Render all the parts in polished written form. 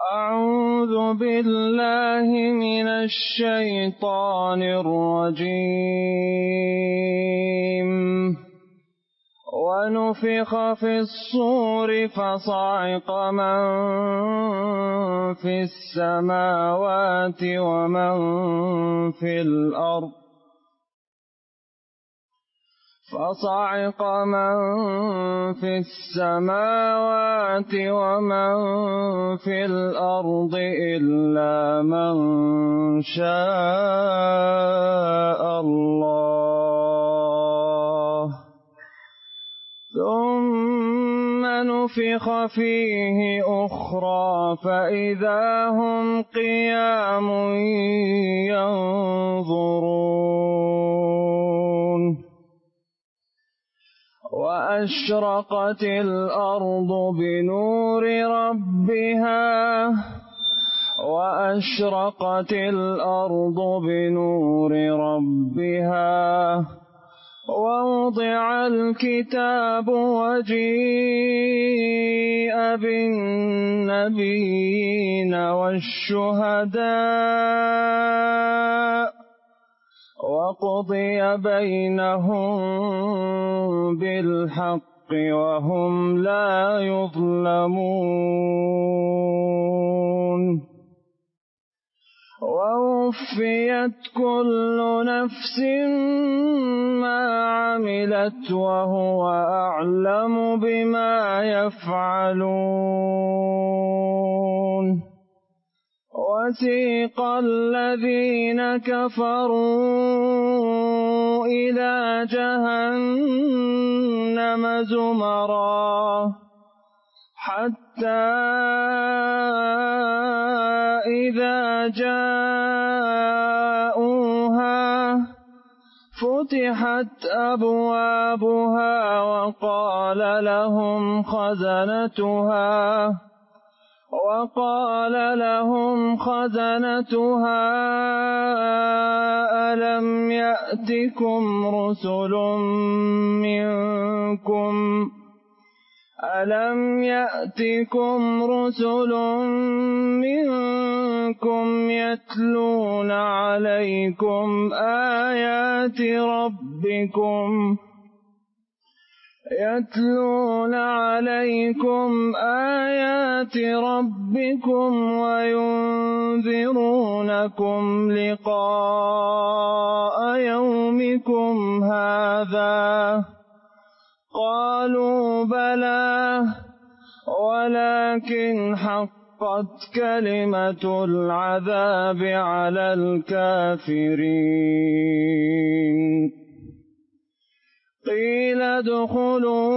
أعوذ بالله من الشيطان الرجيم. ونفخ في الصور فصعق من في السماوات ومن في الأرض إلا من شاء الله ثم نفخ فيه أخرى فإذا هم قيام ينظرون. وأشرقت الأرض بنور ربها ووضع الكتاب وجيء بالنبيين والشهداء وقضي بينهم بالحق وهم لا يظلمون. ووفيت كل نفس ما عملت وهو أعلم بما يفعلون. وسيق الذين كفروا إلى جهنم زمرا حتى إذا جاءوها فتحت أبوابها وقال لهم خزنتها ألم يأتكم رسل منكم يتلون عليكم آيات ربكم وينذرونكم لقاء يومكم هذا قالوا بلى ولكن حقت كلمة العذاب على الكافرين. قيل ادخلوا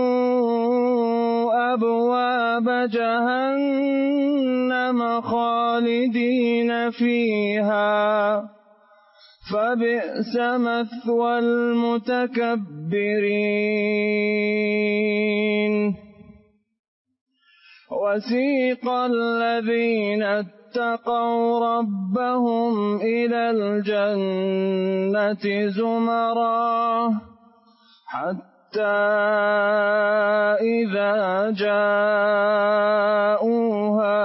أبواب جهنم خالدين فيها فبئس مثوى المتكبرين. وسيق الذين اتقوا ربهم إلى الجنة زمرا حتى إذا جاءوها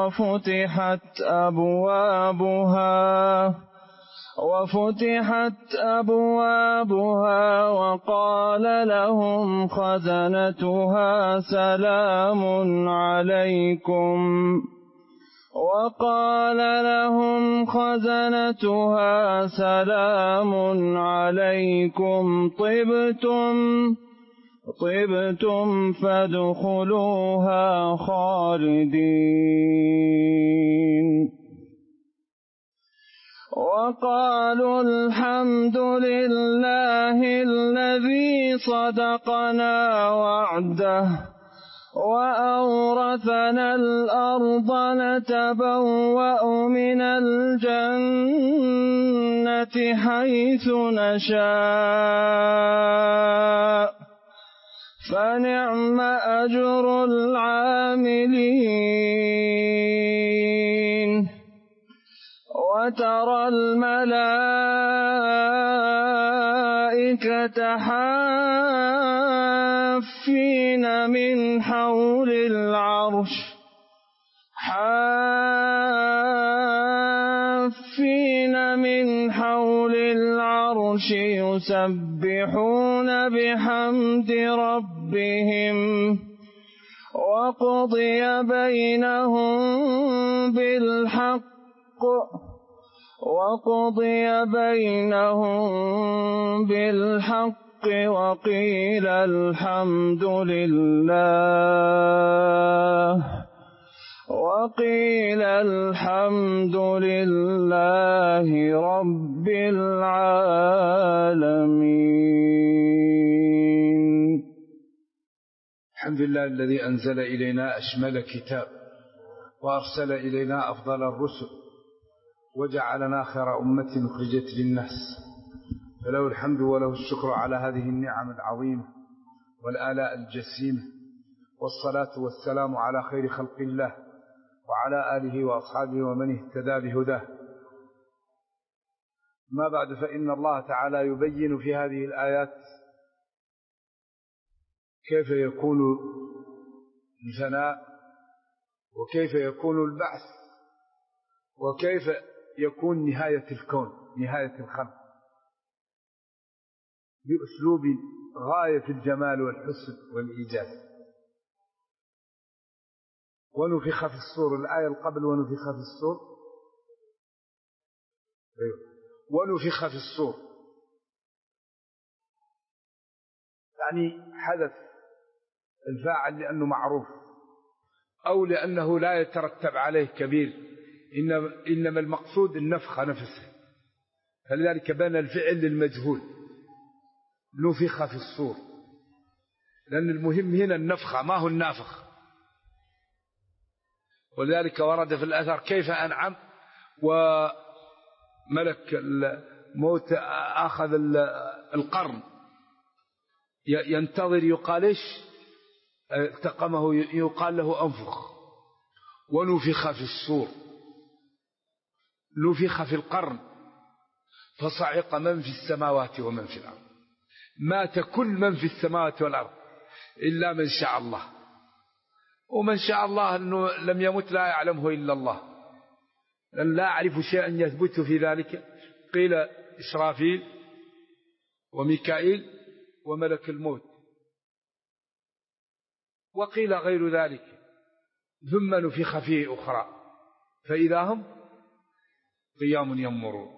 وفتحت أبوابها وقال لهم خزنتها سلام عليكم طبتم فادخلوها خالدين. وقالوا الحمد لله الذي صدقنا وعده وأورثنا الأرض نتبوأ من الجنة حيث نشاء فنعم أجر العاملين. وترى الملائكة حافين من حول العرش العرش يسبحون بحمد ربهم وقضي بينهم بالحق وقيل الحمد لله رب العالمين. الحمد لله الذي أنزل إلينا أشمل كتاب وأرسل إلينا أفضل الرسل وجعلنا خير أمة أخرجت للناس، فله الحمد وله الشكر على هذه النعم العظيمة والآلاء الجسيمة، والصلاة والسلام على خير خلق الله وعلى آله وأصحابه ومن اهتدى بهداه. ما بعد، فإن الله تعالى يبين في هذه الآيات كيف يكون الفناء، وكيف يكون البعث، وكيف يكون نهاية الكون، نهاية الخلق، بأسلوب غاية في الجمال والحسن والإيجاز. ونفخ في الصور، الآية القبل ونفخ في الصور، ونفخ في الصور يعني حدث الفاعل لأنه معروف أو لأنه لا يترتب عليه كبير، إنما المقصود النفخة نفسها، فلذلك بان الفعل للمجهول، نفخ في الصور، لأن المهم هنا النفخة ما هو النافخ. ولذلك ورد في الأثر كيف أنعم وملك الموت أخذ القرن ينتظر، يقال إيش؟ التقمه، يقال له أنفخ. ونفخ في الصور، نفخ في القرن فصعق من في السماوات ومن في الأرض، مات كل من في السماوات والأرض إلا من شاء الله، ومن شاء الله أنه لم يمت لا يعلمه إلا الله، لأن لا أعرف شيئا يثبت في ذلك. قيل إسرافيل وميكائيل وملك الموت، وقيل غير ذلك، ثم نفخ فيه أخرى فإذا هم قيام ينظرون.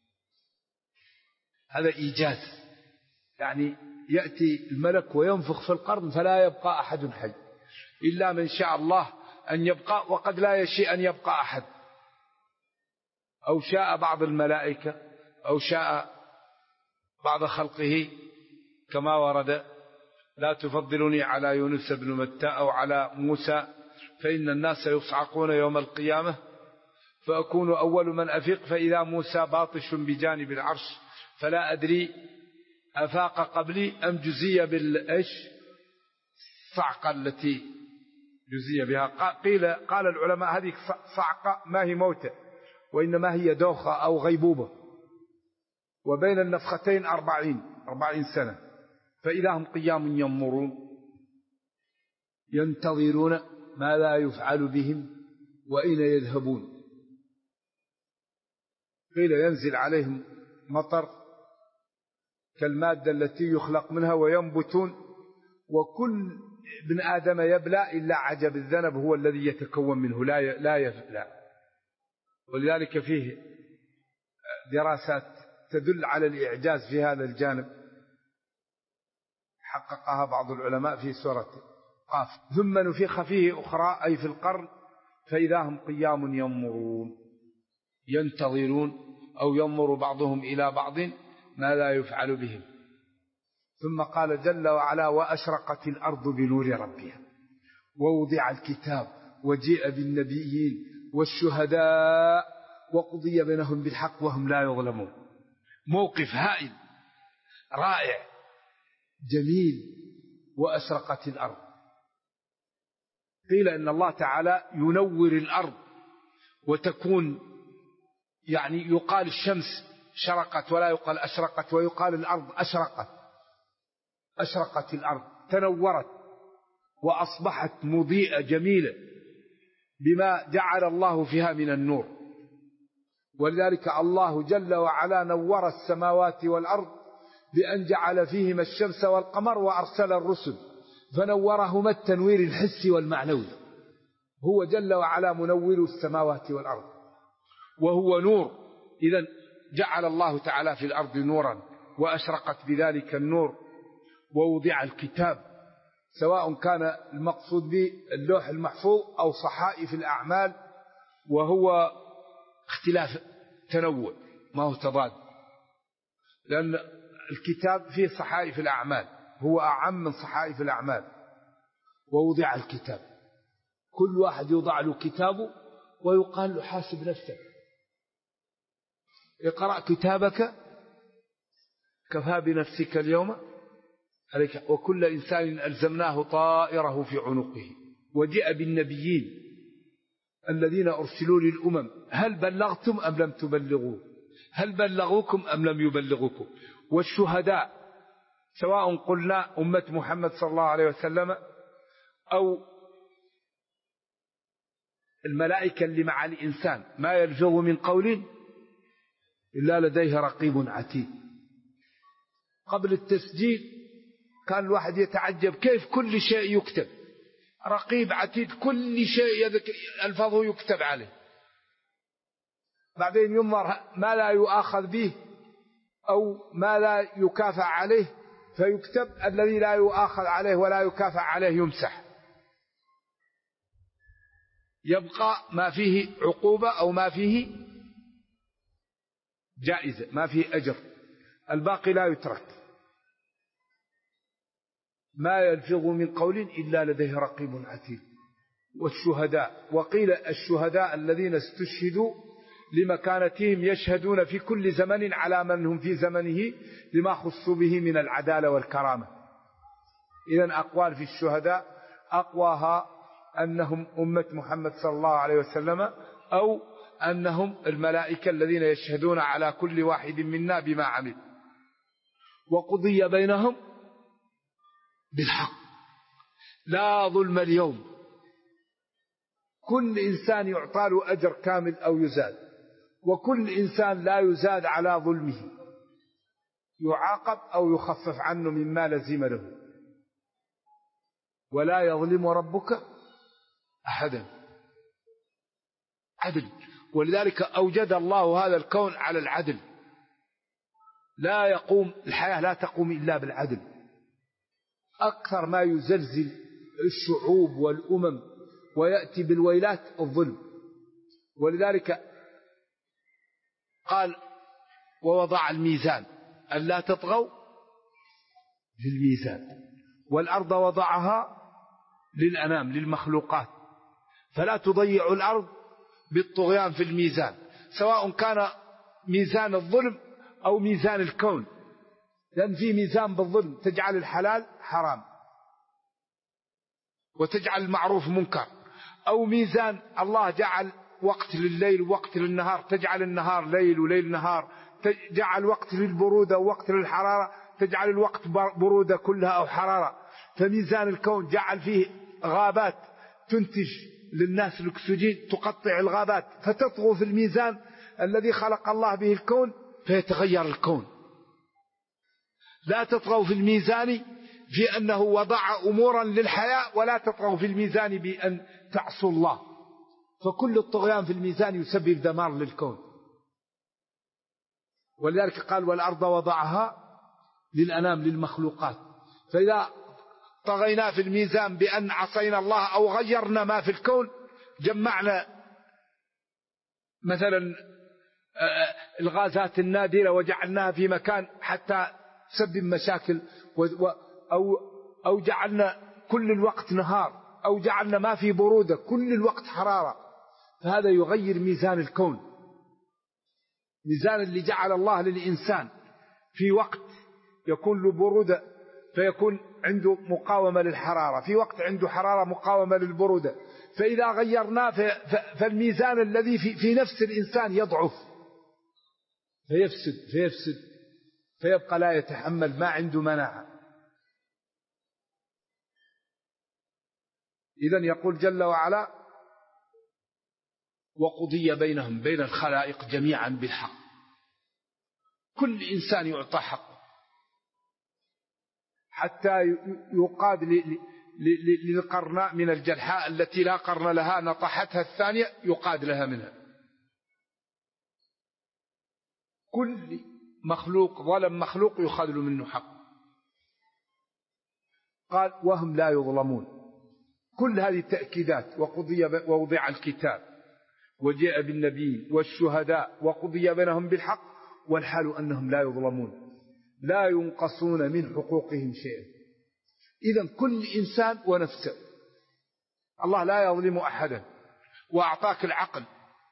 هذا إيجاز، يعني يأتي الملك وينفخ في القرن فلا يبقى أحد حي إلا من شاء الله أن يبقى، وقد لا يشاء أن يبقى أحد، أو شاء بعض الملائكة أو شاء بعض خلقه، كما ورد: لا تفضلني على يونس بن متى أو على موسى فإن الناس يصعقون يوم القيامة فأكون أول من أفيق فإذا موسى باطش بجانب العرش فلا أدري أفاق قبلي أم جزي بالإيش صعقة التي جزي بها. قال العلماء هذه صعقة ما هي موتة، وإنما هي دوخة أو غيبوبة، وبين النفختين 40 سنة. فإذا هم قيام ينظرون ينتظرون ما لا يفعل بهم وأين يذهبون. قيل ينزل عليهم مطر كالمادة التي يخلق منها وينبتون، وكل ابن آدم يبلى إلا عجب الذنب هو الذي يتكون منه لا يفلى. ولذلك فيه دراسات تدل على الإعجاز في هذا الجانب حققها بعض العلماء في سورة قاف. ثم نفخ فيه أخرى أي في القرن فإذا هم قيام ينظرون ينتظرون، أو ينظر بعضهم إلى بعض ما لا يفعل بهم. ثم قال جل وعلا: وأشرقت الأرض بنور ربها ووضع الكتاب وجيء بالنبيين والشهداء وقضي بينهم بالحق وهم لا يظلمون. موقف هائل رائع جميل. وأشرقت الأرض، قيل إن الله تعالى ينور الأرض وتكون، يعني يقال الشمس شرقت ولا يقال أشرقت، ويقال الأرض أشرقت الأرض تنورت وأصبحت مضيئة جميلة بما جعل الله فيها من النور. ولذلك الله جل وعلا نور السماوات والأرض بأن جعل فيهما الشمس والقمر وأرسل الرسل، فنورهما التنوير الحسي والمعنوي. هو جل وعلا منور السماوات والأرض وهو نور. إذن جعل الله تعالى في الأرض نورا وأشرقت بذلك النور، ووضع الكتاب، سواء كان المقصود به اللوح المحفوظ أو صحائف الأعمال، وهو اختلاف تنوع ما هو تضاد، لأن الكتاب فيه صحائف الأعمال، هو أعم من صحائف الأعمال. ووضع الكتاب، كل واحد يوضع له كتابه ويقال له حاسب نفسك، اقرأ كتابك كفى بنفسك اليوم عليك. وكل إنسان ألزمناه طائره في عنقه. وجاء بالنبيين الذين أرسلوا للأمم هل بلغتم أم لم تبلغوا، هل بلغوكم أم لم يبلغوكم. والشهداء، سواء قلنا أمة محمد صلى الله عليه وسلم أو الملائكة اللي مع الإنسان، ما يلفظ من قول إلا لديه رقيب عتيد. قبل التسجيل كان الواحد يتعجب كيف كل شيء يكتب، رقيب عتيد، كل شيء ألفظه يكتب عليه. بعدين ينظر ما لا يؤاخذ به أو ما لا يكافأ عليه فيكتب، الذي لا يؤاخذ عليه ولا يكافأ عليه يمسح، يبقى ما فيه عقوبة أو ما فيه جائزة، ما فيه أجر، الباقي لا يترك. ما يلفظ من قول إلا لديه رقيب عتيد. والشهداء، وقيل الشهداء الذين استشهدوا لمكانتهم يشهدون في كل زمن على من هم في زمنه لما خصوا به من العدالة والكرامة. إذن أقوال في الشهداء أقواها أنهم أمة محمد صلى الله عليه وسلم، أو أنهم الملائكة الذين يشهدون على كل واحد منا بما عمل. وقضي بينهم بالحق لا ظلم اليوم، كل إنسان يعطى له أجر كامل أو يزاد، وكل إنسان لا يزاد على ظلمه، يعاقب أو يخفف عنه مما لزم له. ولا يظلم ربك أحدا، عدل. ولذلك أوجد الله هذا الكون على العدل، لا يقوم الحياة لا تقوم إلا بالعدل. أكثر ما يزلزل الشعوب والأمم ويأتي بالويلات الظلم. ولذلك قال ووضع الميزان ألا تطغوا في الميزان، والأرض وضعها للأنام للمخلوقات، فلا تضيعوا الأرض بالطغيان في الميزان، سواء كان ميزان الظلم أو ميزان الكون، لأن في ميزان بالظلم تجعل الحلال حرام وتجعل المعروف منكر، أو ميزان الله جعل وقت لليل ووقت للنهار تجعل النهار ليل وليل نهار، جعل وقت للبرودة ووقت للحرارة تجعل الوقت برودة كلها أو حرارة. فميزان الكون جعل فيه غابات تنتج للناس الأكسجين تقطع الغابات، فتطغوا في الميزان الذي خلق الله به الكون فيتغير الكون. لا تطغوا في الميزان في أنه وضع أمورا للحياة، ولا تطغوا في الميزان بأن تعصوا الله، فكل الطغيان في الميزان يسبب دمار للكون. ولذلك قال والأرض وضعها للأنام للمخلوقات. فإذا طغينا في الميزان بأن عصينا الله أو غيرنا ما في الكون، جمعنا مثلا الغازات النادرة وجعلناها في مكان حتى تسبب مشاكل، أو جعلنا كل الوقت نهار، أو جعلنا ما في برودة كل الوقت حرارة، فهذا يغير ميزان الكون. ميزان اللي جعل الله للإنسان في وقت يكون له برودة فيكون عنده مقاومة للحرارة، في وقت عنده حرارة مقاومة للبرودة، فإذا غيرناه فالميزان الذي في نفس الإنسان يضعف فيفسد فيبقى لا يتحمل، ما عنده مناعة. إذن يقول جل وعلا وقضي بينهم بين الخلائق جميعا بالحق. كل إنسان يعطى حقه، حتى يقاد للقرناء من الجلحاء التي لا قرن لها نطحتها الثانية يقاد لها منها. كل مخلوق ظلم مخلوق يخذل منه حق. قال وهم لا يظلمون. كل هذه التأكيدات. ووضع الكتاب وجاء بالنبي والشهداء وقضي بينهم بالحق والحال أنهم لا يظلمون، لا ينقصون من حقوقهم شيئا. إذن كل إنسان ونفسه. الله لا يظلم أحدا، وأعطاك العقل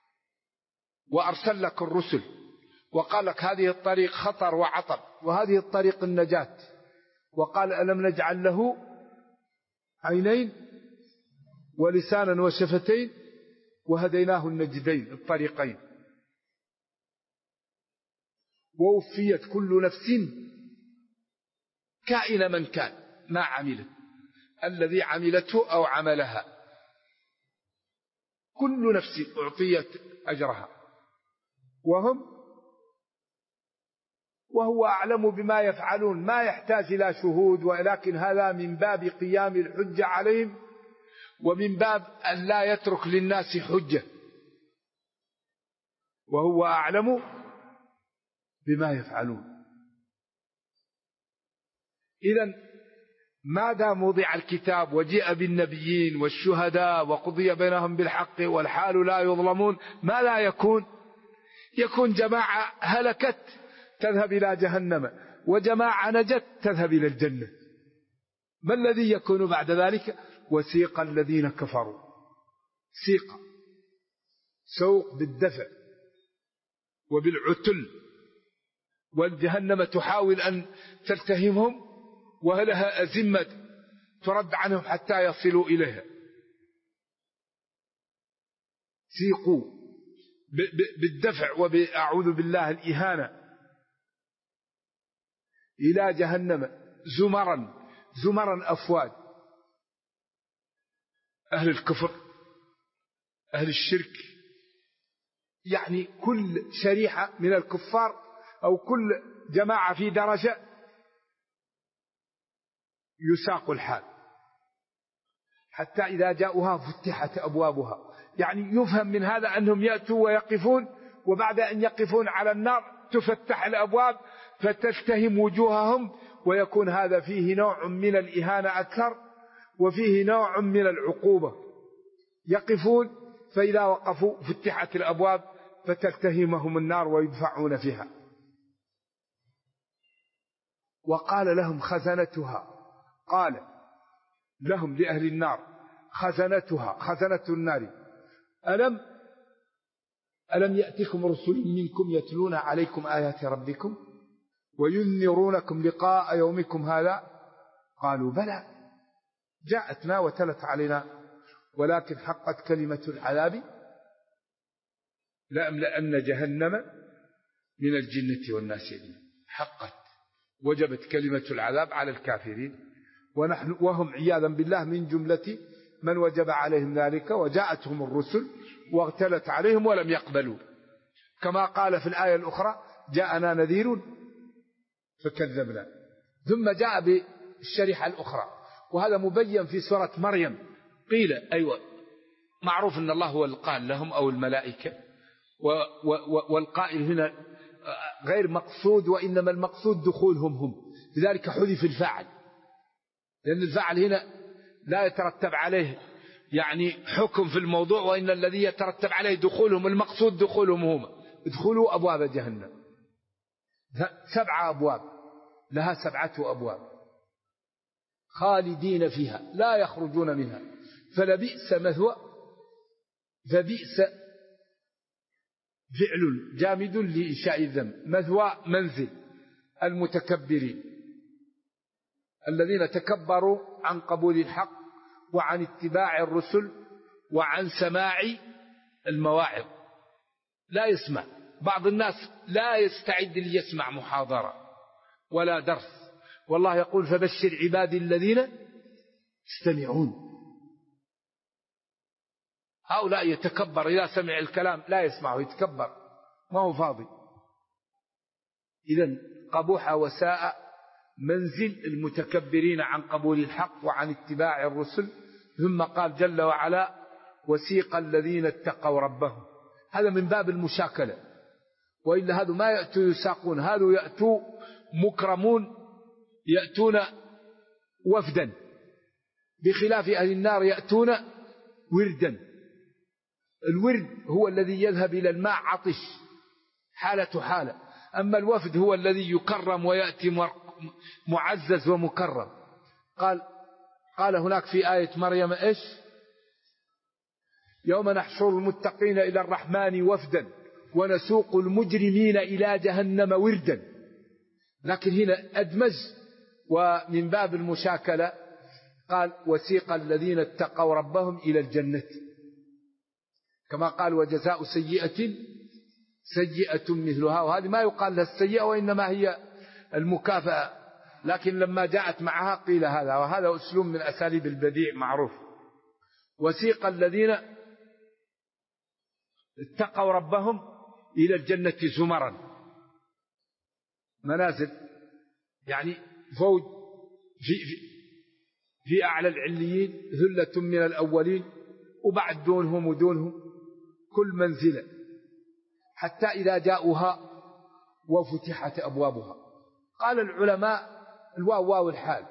وأرسل لك الرسل وقال لك هذه الطريق خطر وعطر وهذه الطريق النجاة، وقال ألم نجعل له عينين ولسانا وشفتين وهديناه النجدين الطريقين. ووفيت كل نفس كائن من كان ما عملت، الذي عملته أو عملها، كل نفس أعطيت أجرها. وهو أعلم بما يفعلون، ما يحتاج إلى شهود، ولكن هذا من باب قيام الحجة عليهم، ومن باب أن لا يترك للناس حجة. وهو أعلم بما يفعلون. إذن ما دام وضع الكتاب وجاء بالنبيين والشهداء وقضي بينهم بالحق والحال لا يظلمون، ما لا يكون جماعة هلكت تذهب إلى جهنم وجماعة نجت تذهب إلى الجنة. ما الذي يكون بعد ذلك؟ وسيق الذين كفروا، سوق بالدفع وبالعتل، والجهنم تحاول أن تلتهمهم ولها أزمة ترد عنهم حتى يصلوا إليها. سيقوا بالدفع وبأعوذ بالله الإهانة إلى جهنم زمرا أفواج، أهل الكفر، أهل الشرك، يعني كل شريحة من الكفار أو كل جماعة في درجة يساق الحال حتى إذا جاءوها فتحت أبوابها. يعني يفهم من هذا أنهم يأتوا ويقفون، وبعد أن يقفون على النار تفتح الأبواب فتلتهم وجوههم، ويكون هذا فيه نوع من الإهانة أكثر، وفيه نوع من العقوبة. يقفون فإذا وقفوا فتحت الأبواب فتلتهمهم النار ويدفعون فيها. وقال لهم خزنتها، قال لهم لأهل النار خزنتها، خزنة النار ألم يأتكم رسل منكم يتلون عليكم آيات ربكم وينذرونكم لقاء يومكم هذا؟ قالوا بلى جاءتنا وتلت علينا ولكن حقت كلمة العذاب لأملأن جهنم من الجنة والناس أجمعين. حقت، وجبت كلمة العذاب على الكافرين، وهم عياذا بالله من جملة من وجب عليهم ذلك، وجاءتهم الرسل واغتلت عليهم ولم يقبلوا، كما قال في الآية الأخرى جاءنا نذير فكذبنا. ثم جاء بالشريحة الأخرى، وهذا مبين في سورة مريم. قيل أيوة، معروف أن الله هو القائل لهم أو الملائكة، والقائل هنا غير مقصود، وإنما المقصود دخولهم هم، لذلك حذف الفاعل، لأن الفاعل هنا لا يترتب عليه يعني حكم في الموضوع، وإن الذي يترتب عليه دخولهم، المقصود دخولهم هم. ادخلوا أبواب جهنم، 7 أبواب، لها 7 أبواب خالدين فيها لا يخرجون منها، فلبئس مثوى، فبئس فعل جامد لإنشاء الذنب، مثوى منزل المتكبرين الذين تكبروا عن قبول الحق وعن اتباع الرسل وعن سماع المواعظ. لا يسمع، بعض الناس لا يستعد ليسمع محاضرة ولا درس، والله يقول فبشر عبادي الذين يستمعون. هؤلاء يتكبر إذا سمع الكلام لا يسمعه، يتكبر ما هو فاضي. إذن قبوح وساء منزل المتكبرين عن قبول الحق وعن اتباع الرسل. ثم قال جل وعلا وسيق الذين اتقوا ربهم. هذا من باب المشاكلة، وإلا هذا ما يأتوا يساقون، هذا يأتوا مكرمون، يأتون وفدا، بخلاف أهل النار يأتون وردا. الورد هو الذي يذهب إلى الماء عطش حالة حالة، أما الوفد هو الذي يكرم ويأتي معزز ومكرم. قال هناك في آية مريم إيش؟ يوم نحشر المتقين إلى الرحمن وفدا ونسوق المجرمين إلى جهنم وردا. لكن هنا أدمج ومن باب المشاكلة قال وسيق الذين اتقوا ربهم إلى الجنة، كما قال وجزاء سيئة سيئة مثلها، وهذه ما يقال لها السيئة وإنما هي المكافأة، لكن لما جاءت معها قيل هذا، وهذا أسلوب من أساليب البديع معروف. وسيق الذين اتقوا ربهم إلى الجنة زمرا، منازل يعني فوج في أعلى العليين، ذلة من الأولين، وبعد دونهم ودونهم كل منزلة، حتى إذا جاءوها وفتحت أبوابها. قال العلماء الواو واو الحال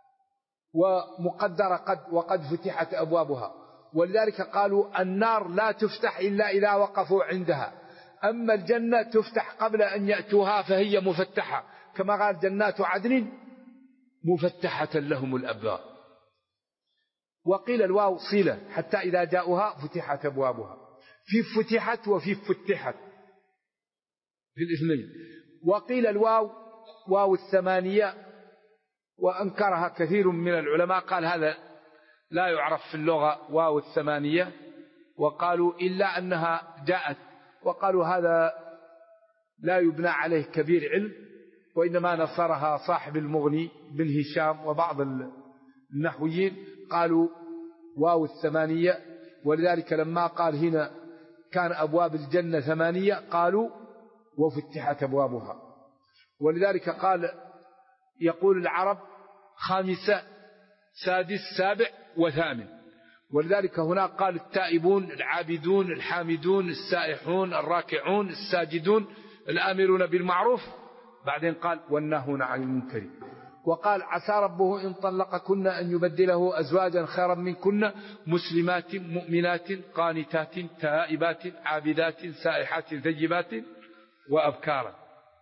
ومقدر قد، وقد فتحت أبوابها، ولذلك قالوا النار لا تفتح إلا إذا وقفوا عندها، أما الجنة تفتح قبل أن يأتوها فهي مفتحة، كما قال جنات عدن مفتحة لهم الأبواب. وقيل الواو صلة حتى إذا جاءوها فتحت أبوابها، في فتحت وفي فتحت في الاثنين. وقيل الواو واو الثمانية، وأنكرها كثير من العلماء، قال هذا لا يعرف في اللغة واو الثمانية، وقالوا إلا أنها جاءت، وقالوا هذا لا يبنى عليه كبير علم، وإنما نصرها صاحب المغني بن هشام وبعض النحويين قالوا واو الثمانية، ولذلك لما قال هنا كان أبواب الجنة 8 قالوا وفتحت أبوابها. ولذلك قال يقول العرب 5 6 7 و8، ولذلك هنا قال التائبون العابدون الحامدون السائحون الراكعون الساجدون الآمرون بالمعروف، بعدين قال والناهون عن المنكر. وقال عسى ربه إن طلقكن أن يبدله أزواجا خيرا منكن مسلمات مؤمنات قانتات تائبات عابدات سائحات ثيبات وأبكارا.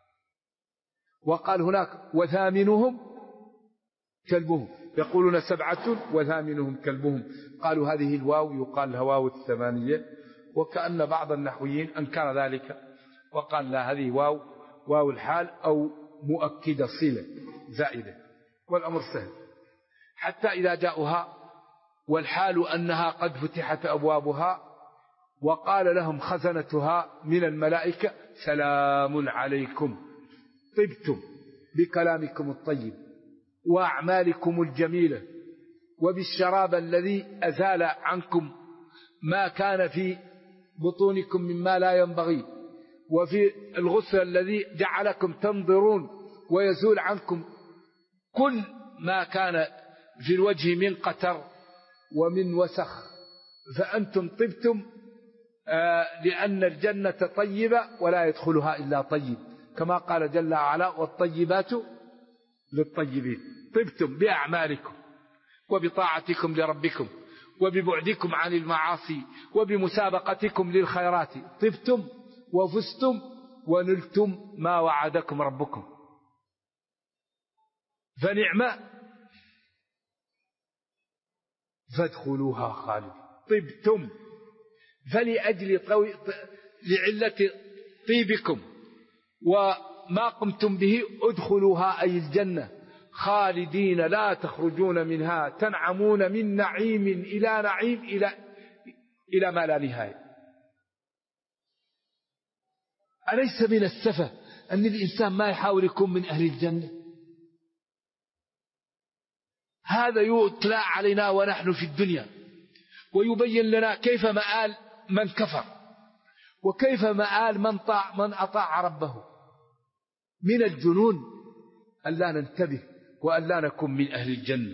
وقال هناك وثامنهم كلبهم، يقولون 7 وثامنهم كلبهم، قالوا هذه الواو يقال لها واو الثمانية، وكأن بعض النحويين أنكر ذلك وقال لا هذه واو الحال أو مؤكدة صلة زائدة، والأمر سهل. حتى إذا جاءوها والحال أنها قد فتحت أبوابها، وقال لهم خزنتها من الملائكة سلام عليكم طبتم بكلامكم الطيب وأعمالكم الجميلة وبالشراب الذي أزال عنكم ما كان في بطونكم مما لا ينبغي، وفي الغسل الذي جعلكم تنظرون ويزول عنكم كل ما كان في الوجه من قتر ومن وسخ، فأنتم طبتم لأن الجنة طيبة ولا يدخلها إلا طيب، كما قال جل وعلا والطيبات للطيبين. طبتم بأعمالكم وبطاعتكم لربكم وببعدكم عن المعاصي وبمسابقتكم للخيرات، طبتم وفزتم ونلتم ما وعدكم ربكم فنعم فادخلوها خالدين. طبتم فلأجل لعلة طيبكم وما قمتم به ادخلوها أي الجنة خالدين لا تخرجون منها تنعمون من نعيم إلى نعيم إلى ما لا نهاية. أليس من السفة أن الإنسان ما يحاول يكون من أهل الجنة؟ هذا يطلع علينا ونحن في الدنيا، ويبين لنا كيف مآل من كفر وكيف مآل من أطاع ربه. من الجنون أن لا ننتبه وأن لا نكون من أهل الجنة.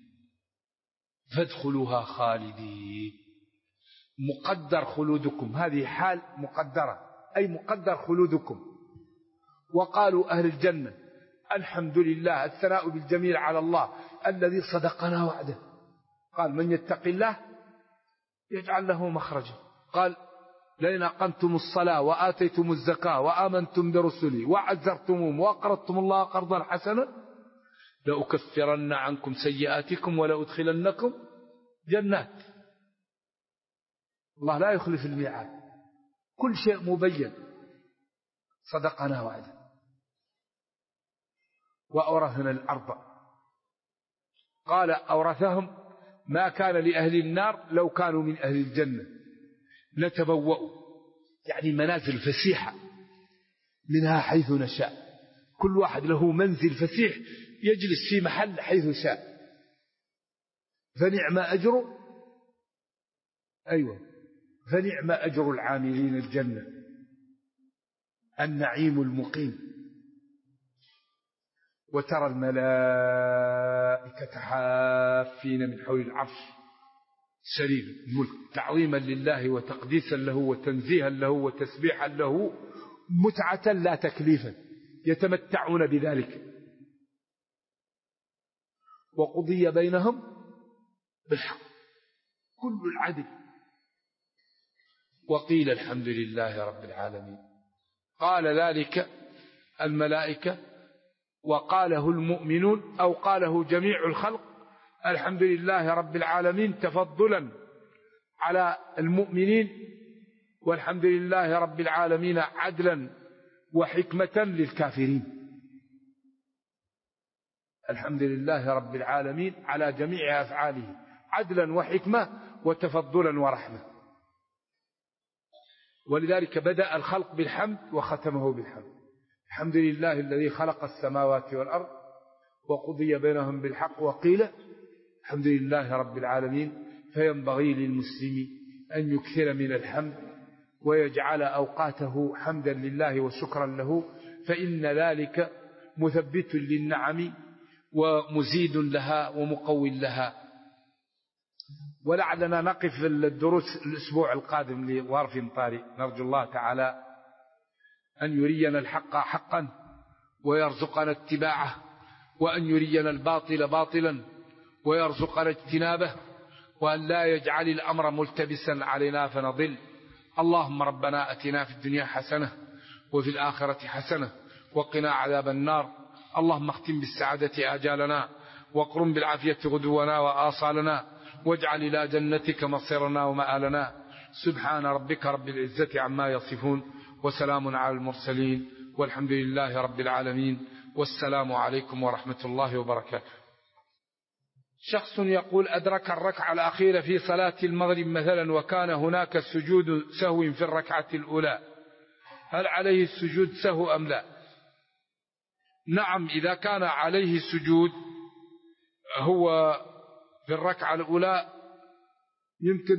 فادخلوها خالدين، مقدر خلودكم، هذه حال مقدرة، أي مقدر خلودكم. وقالوا أهل الجنة الحمد لله، الثناء بالجميل على الله الذي صدقنا وعده. قال من يتق الله يجعل له مخرجا. قال لئن أقمتم الصلاة وآتيتم الزكاة وآمنتم برسلي وعزرتموهم وأقرضتم الله قرضا حسنا لأكفرن عنكم سيئاتكم ولأدخلنكم جنات. الله لا يخلف الميعاد، كل شيء مبين. صدقنا وعده. وأورثنا الأرض. قال أورثهم ما كان لأهل النار لو كانوا من أهل الجنة نتبوأ، يعني منازل فسيحة منها حيث نشاء، كل واحد له منزل فسيح يجلس في محل حيث شاء. فنعم أجر العاملين الجنة، النعيم المقيم. وترى الملائكة حافين من حول العرش سرير الملك، تعظيما لله وتقديسا له وتنزيها له وتسبيحا له، متعة لا تكليفا، يتمتعون بذلك. وقضي بينهم بالحق، كل العدل. وقيل الحمد لله رب العالمين. قال ذلك الملائكة وقاله المؤمنون أو قاله جميع الخلق الحمد لله رب العالمين تفضلا على المؤمنين، والحمد لله رب العالمين عدلا وحكمة للكافرين. الحمد لله رب العالمين على جميع أفعاله عدلا وحكمة وتفضلا ورحمة. ولذلك بدأ الخلق بالحمد وختمه بالحمد. الحمد لله الذي خلق السماوات والأرض وقضي بينهم بالحق وقيل الحمد لله رب العالمين. فينبغي للمسلم أن يكثر من الحمد ويجعل أوقاته حمدا لله وشكرا له، فإن ذلك مثبت للنعم ومزيد لها ومقوي لها. ولعلنا نقف الدروس الأسبوع القادم لوارف طارئ. نرجو الله تعالى أن يرينا الحق حقا ويرزقنا اتباعه، وأن يرينا الباطل باطلا ويرزقنا اجتنابه، وأن لا يجعل الأمر ملتبسا علينا فنضل. اللهم ربنا أتنا في الدنيا حسنة وفي الآخرة حسنة وقنا عذاب النار. اللهم اختم بالسعادة آجالنا واقرم بالعافية غدونا وآصالنا، واجعل إلى جنتك مصيرنا ومآلنا. سبحان ربك رب العزة عما يصفون وسلام على المرسلين والحمد لله رب العالمين. والسلام عليكم ورحمة الله وبركاته. شخص يقول أدرك الركعة الأخيرة في صلاة المغرب مثلا وكان هناك سجود سهو في الركعة الأولى، هل عليه السجود سهو أم لا؟ نعم، إذا كان عليه سجود هو في الركعة الأولى يمكن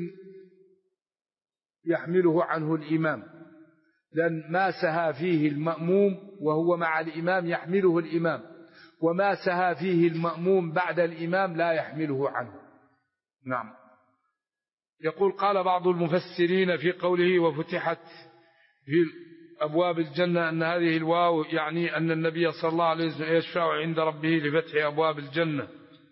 يحمله عنه الإمام، لأن ما سهى فيه المأموم وهو مع الإمام يحمله الإمام، وما سهى فيه المأموم بعد الإمام لا يحمله عنه. نعم. يقول قال بعض المفسرين في قوله وفتحت في أبواب الجنة أن هذه الواو يعني أن النبي صلى الله عليه وسلم يشفع عند ربه لفتح أبواب الجنة.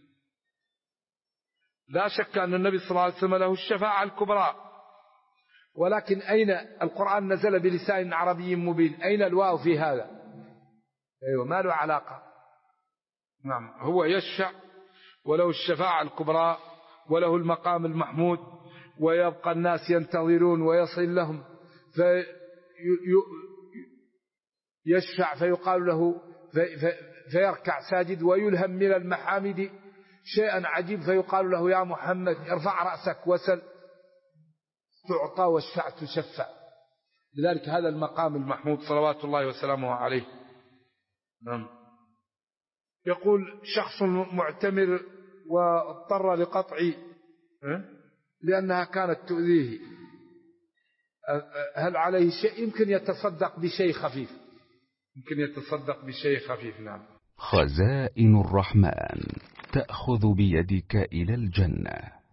لا شك أن النبي صلى الله عليه وسلم له الشفاعة الكبرى، ولكن أين القرآن نزل بلسان عربي مبين، أين الواو في هذا؟ أيوة، ما له علاقة. نعم، هو يشفع وله الشفاعة الكبرى وله المقام المحمود، ويبقى الناس ينتظرون ويصل لهم يشفع فيقال له فيركع ساجد ويلهم من المحامد شيئا عجيب فيقال له يا محمد ارفع رأسك وسل تعطى واشفع تشفع. لذلك هذا المقام المحمود صلوات الله وسلامه عليه. نعم. يقول شخص معتمر واضطر لقطع لأنها كانت تؤذيه. هل عليه شيء؟ يمكن يتصدق بشيء خفيف، نعم. خزائن الرحمن تأخذ بيدك إلى الجنة.